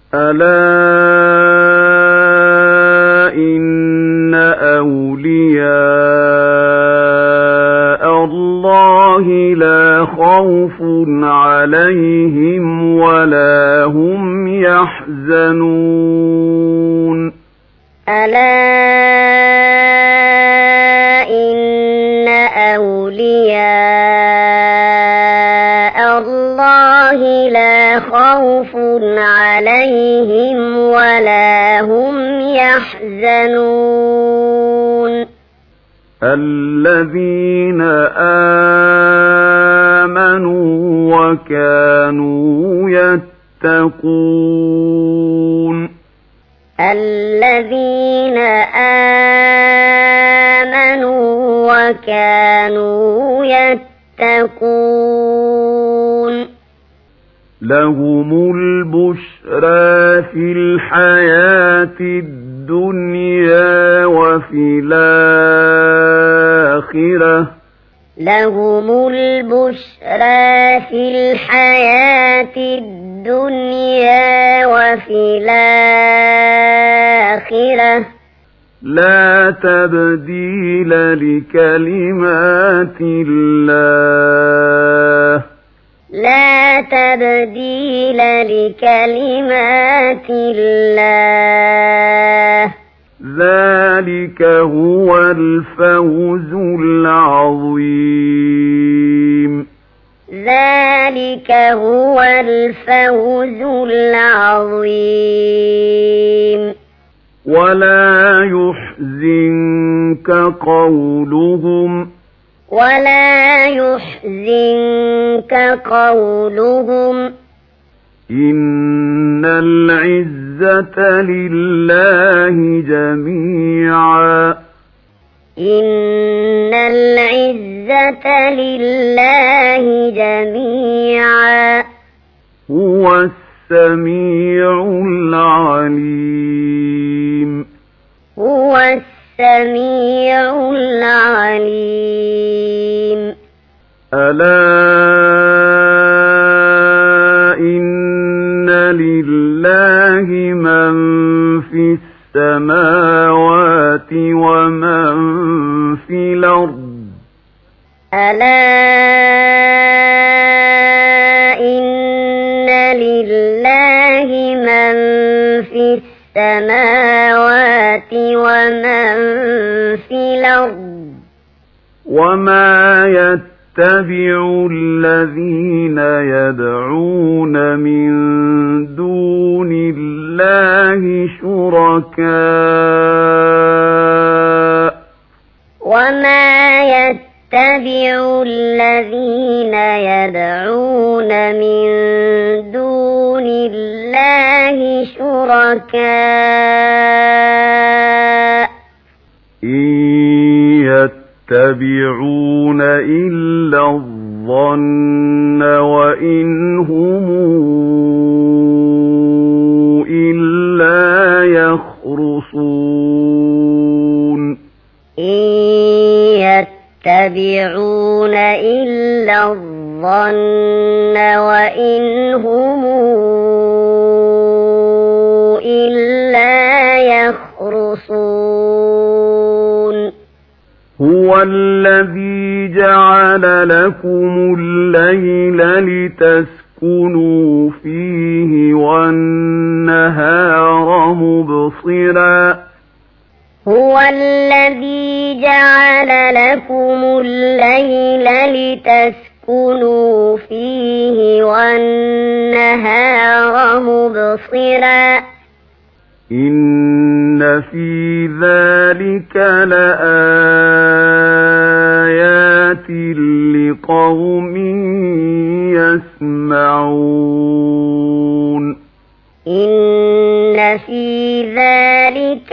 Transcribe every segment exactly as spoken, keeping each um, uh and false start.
ألا إن أولياء الله لا خوف عليهم ولا هم يحزنون ألا إن أولياء الله لا خوف عليهم ولا هم يحزنون الذين آمنوا وكانوا يتقون الذين آمنوا وكانوا يتقون لهم البشرى في الحياة الدنيا وفي الآخرة لهم البشرى في الحياة الدنيا وفي الآخرة لا تبديل لكلمات الله لا تبديل لكلمات الله ذلك هو الفوز العظيم ذلك هو الفوز العظيم ولا يحزنك قولهم ولا يحزنك قولهم إن العزة لله جميعا إن العزة لله جميعا هو السميع العليم هو السميع العليم ألا إن لله من في السماوات ومن في الأرض ألا إن لله من في السماوات ومن في الأرض وما يتبع الذين يدعون من دون الله شركاء وما يتبع الذين يدعون من دون الله شركاء إن يتبعون إلا الظن وإن هم إلا يخرصون إن يتبعون إلا الظن وإن هم إلا يخرصون هو الذي جعل لكم الليل لتسكنوا فيه والنهار مبصرا هو الذي جعل لكم الليل لتسكنوا فيه والنهار مبصرا إن في ذلك لآيات لقوم يسمعون إن في ذلك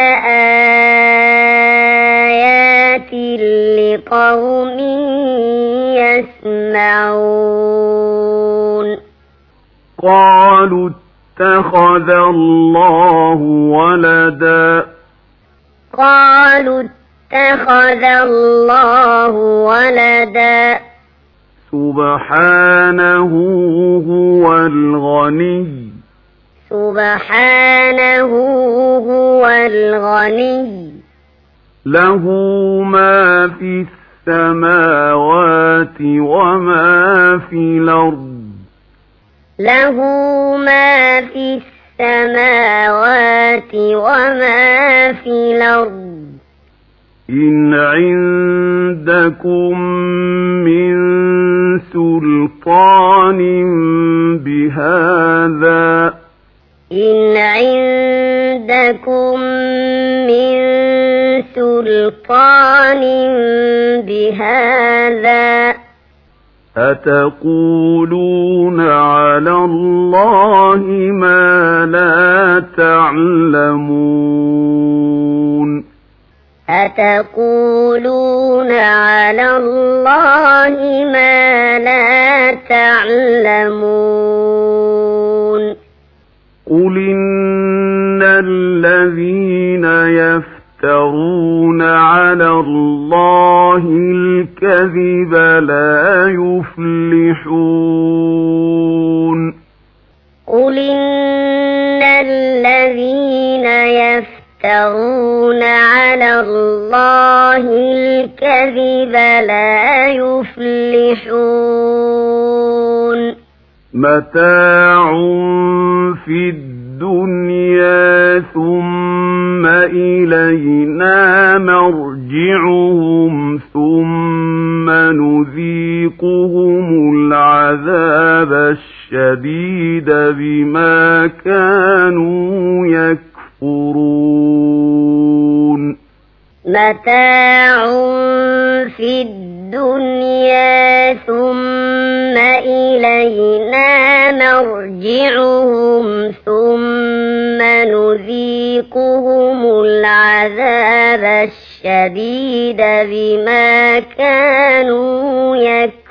لآيات لقوم يسمعون قالوا اتخذ الله ولدا قالوا اتخذ الله ولدا سبحانه هو الغني سبحانه هو الغني له ما في السماوات وما في الأرض له ما في السماوات وما في الأرض إن عندكم من سلطان بهذا إن عندكم من سلطان بهذا أتقولون على الله ما لا تعلمون أتقولون على الله ما لا تعلمون قل إن الذين يفترون على الله الكذب لا يفلحون قل إن الذين يفترون على الله الكذب لا يفلحون متاع في الدنيا ثم إلينا مرجعهم ثم نذيقهم العذاب الشديد بما كانوا يكفرون متاع في الدنيا ثم إلينا مرجعهم ثم نذيقهم العذاب الشديد بما كانوا يكفرون